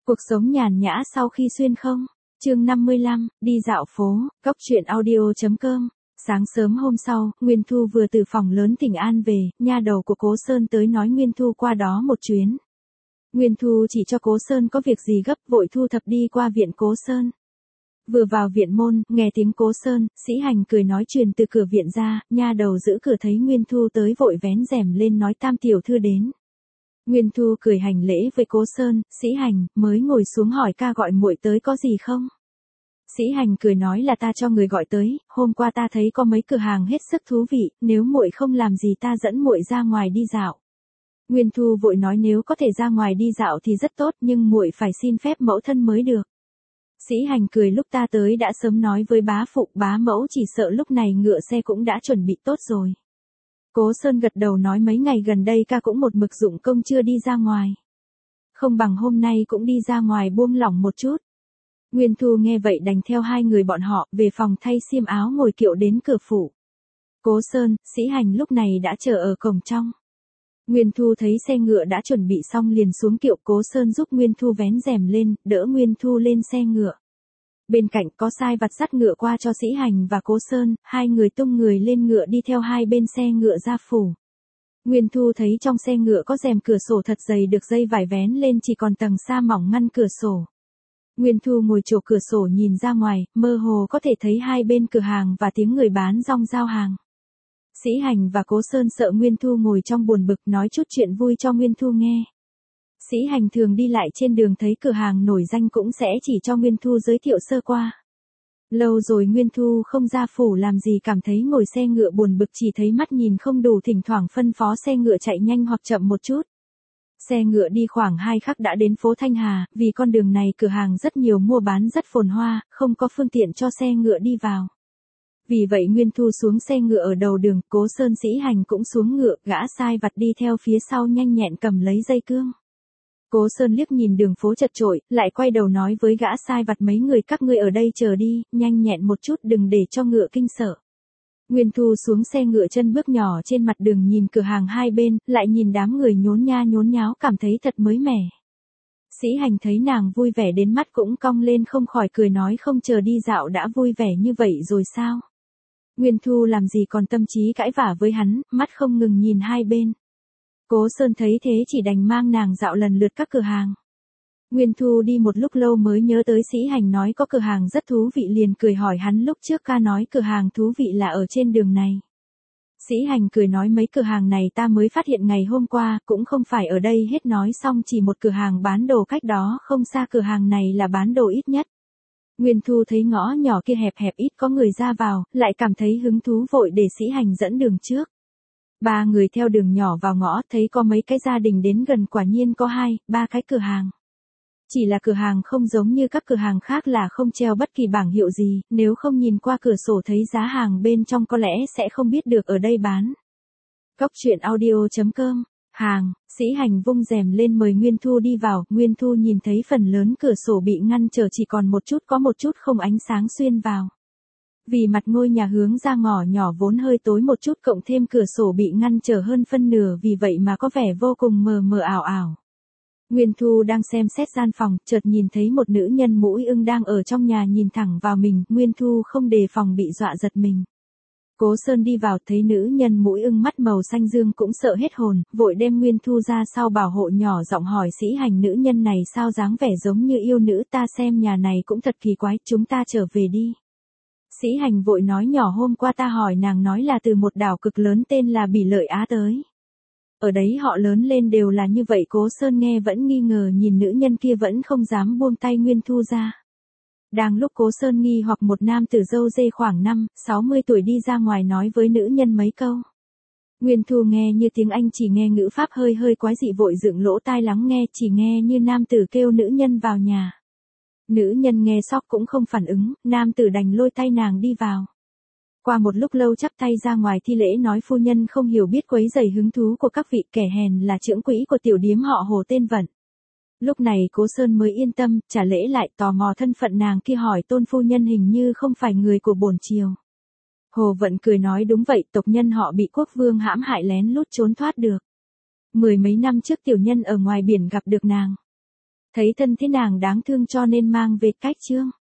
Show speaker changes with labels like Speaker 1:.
Speaker 1: Cuộc sống nhàn nhã sau khi xuyên không? Chương 55, đi dạo phố, Cóc truyện audio.com. Sáng sớm hôm sau, Nguyên Thu vừa từ phòng lớn Thịnh An về, nha đầu của Cố Sơn tới nói Nguyên Thu qua đó một chuyến. Nguyên Thu chỉ cho Cố Sơn có việc gì gấp, vội thu thập đi qua viện Cố Sơn. Vừa vào viện môn, nghe tiếng Cố Sơn, Sĩ Hành cười nói truyền từ cửa viện ra, nha đầu giữ cửa thấy Nguyên Thu tới vội vén rèm lên nói Tam tiểu thư đến. Nguyên Thu cười hành lễ với Cố Sơn, Sĩ Hành, mới ngồi xuống hỏi ca gọi muội tới có gì không? Sĩ Hành cười nói là ta cho người gọi tới, hôm qua ta thấy có mấy cửa hàng hết sức thú vị, nếu muội không làm gì ta dẫn muội ra ngoài đi dạo. Nguyên Thu vội nói nếu có thể ra ngoài đi dạo thì rất tốt nhưng muội phải xin phép mẫu thân mới được. Sĩ Hành cười lúc ta tới đã sớm nói với bá phụ bá mẫu chỉ sợ lúc này ngựa xe cũng đã chuẩn bị tốt rồi. Cố Sơn gật đầu nói mấy ngày gần đây ca cũng một mực dụng công chưa đi ra ngoài. Không bằng hôm nay cũng đi ra ngoài buông lỏng một chút. Nguyên Thu nghe vậy đành theo hai người bọn họ về phòng thay xiêm áo ngồi kiệu đến cửa phủ. Cố Sơn, Sĩ Hành lúc này đã chờ ở cổng trong. Nguyên Thu thấy xe ngựa đã chuẩn bị xong liền xuống kiệu. Cố Sơn giúp Nguyên Thu vén rèm lên, đỡ Nguyên Thu lên xe ngựa. Bên cạnh có sai vặt dắt ngựa qua cho Sĩ Hành và Cố Sơn, hai người tung người lên ngựa đi theo hai bên xe ngựa ra phủ. Nguyên Thu thấy trong xe ngựa có rèm cửa sổ thật dày được dây vải vén lên chỉ còn tầng sa mỏng ngăn cửa sổ. Nguyên Thu ngồi chỗ cửa sổ nhìn ra ngoài, mơ hồ có thể thấy hai bên cửa hàng và tiếng người bán rong giao hàng. Sĩ Hành và Cố Sơn sợ Nguyên Thu ngồi trong buồn bực nói chút chuyện vui cho Nguyên Thu nghe. Sĩ Hành thường đi lại trên đường thấy cửa hàng nổi danh cũng sẽ chỉ cho Nguyên Thu giới thiệu sơ qua. Lâu rồi Nguyên Thu không ra phủ làm gì cảm thấy ngồi xe ngựa buồn bực chỉ thấy mắt nhìn không đủ thỉnh thoảng phân phó xe ngựa chạy nhanh hoặc chậm một chút. Xe ngựa đi khoảng 2 khắc đã đến phố Thanh Hà, vì con đường này cửa hàng rất nhiều mua bán rất phồn hoa, không có phương tiện cho xe ngựa đi vào. Vì vậy Nguyên Thu xuống xe ngựa ở đầu đường, Cố Sơn Sĩ Hành cũng xuống ngựa, gã sai vặt đi theo phía sau nhanh nhẹn cầm lấy dây cương. Cố Sơn liếc nhìn đường phố chật chội, lại quay đầu nói với gã sai vặt mấy người các ngươi ở đây chờ đi, nhanh nhẹn một chút đừng để cho ngựa kinh sợ. Nguyên Thu xuống xe ngựa chân bước nhỏ trên mặt đường nhìn cửa hàng hai bên, lại nhìn đám người nhốn nha nhốn nháo cảm thấy thật mới mẻ. Sĩ Hành thấy nàng vui vẻ đến mắt cũng cong lên không khỏi cười nói không chờ đi dạo đã vui vẻ như vậy rồi sao? Nguyên Thu làm gì còn tâm trí cãi vả với hắn, mắt không ngừng nhìn hai bên. Cố Sơn thấy thế chỉ đành mang nàng dạo lần lượt các cửa hàng. Nguyên Thu đi một lúc lâu mới nhớ tới Sĩ Hành nói có cửa hàng rất thú vị liền cười hỏi hắn lúc trước ca nói cửa hàng thú vị là ở trên đường này. Sĩ Hành cười nói mấy cửa hàng này ta mới phát hiện ngày hôm qua, cũng không phải ở đây hết nói xong chỉ một cửa hàng bán đồ cách đó không xa cửa hàng này là bán đồ ít nhất. Nguyên Thu thấy ngõ nhỏ kia hẹp hẹp ít có người ra vào, lại cảm thấy hứng thú vội để Sĩ Hành dẫn đường trước. Ba người theo đường nhỏ vào ngõ thấy có mấy cái gia đình đến gần quả nhiên có 2-3 cái cửa hàng. Chỉ là cửa hàng không giống như các cửa hàng khác là không treo bất kỳ bảng hiệu gì, nếu không nhìn qua cửa sổ thấy giá hàng bên trong có lẽ sẽ không biết được ở đây bán. Cóc truyện audio.com, hàng, Sĩ Hành vung rèm lên mời Nguyên Thu đi vào, Nguyên Thu nhìn thấy phần lớn cửa sổ bị ngăn trở chỉ còn có một chút không ánh sáng xuyên vào. Vì mặt ngôi nhà hướng ra ngõ nhỏ vốn hơi tối một chút cộng thêm cửa sổ bị ngăn trở hơn phân nửa vì vậy mà có vẻ vô cùng mờ mờ ảo ảo. Nguyên Thu đang xem xét gian phòng, chợt nhìn thấy một nữ nhân mũi ưng đang ở trong nhà nhìn thẳng vào mình, Nguyên Thu không đề phòng bị dọa giật mình. Cố Sơn đi vào thấy nữ nhân mũi ưng mắt màu xanh dương cũng sợ hết hồn, vội đem Nguyên Thu ra sau bảo hộ nhỏ giọng hỏi Sĩ Hành nữ nhân này sao dáng vẻ giống như yêu nữ ta xem nhà này cũng thật kỳ quái, chúng ta trở về đi. Sĩ Hành vội nói nhỏ hôm qua ta hỏi nàng nói là từ một đảo cực lớn tên là Bỉ Lợi Á tới. Ở đấy họ lớn lên đều là như vậy. Cố Sơn nghe vẫn nghi ngờ nhìn nữ nhân kia vẫn không dám buông tay Nguyên Thu ra. Đang lúc Cố Sơn nghi hoặc một nam tử râu dê khoảng 50-60 tuổi đi ra ngoài nói với nữ nhân mấy câu. Nguyên Thu nghe như tiếng Anh chỉ nghe ngữ pháp hơi hơi quái dị vội dựng lỗ tai lắng nghe chỉ nghe như nam tử kêu nữ nhân vào nhà. Nữ nhân nghe sóc cũng không phản ứng, nam tử đành lôi tay nàng đi vào. Qua một lúc lâu chắp tay ra ngoài thi lễ nói phu nhân không hiểu biết quấy rầy hứng thú của các vị kẻ hèn là trưởng quỹ của tiểu điếm họ Hồ tên Vận. Lúc này Cố Sơn mới yên tâm, trả lễ lại tò mò thân phận nàng kia hỏi tôn phu nhân hình như không phải người của bổn triều. Hồ Vận cười nói đúng vậy tộc nhân họ bị quốc vương hãm hại lén lút trốn thoát được. 10 mấy năm trước tiểu nhân ở ngoài biển gặp được nàng. Thấy thân thế nàng đáng thương cho nên mang về cách Trương.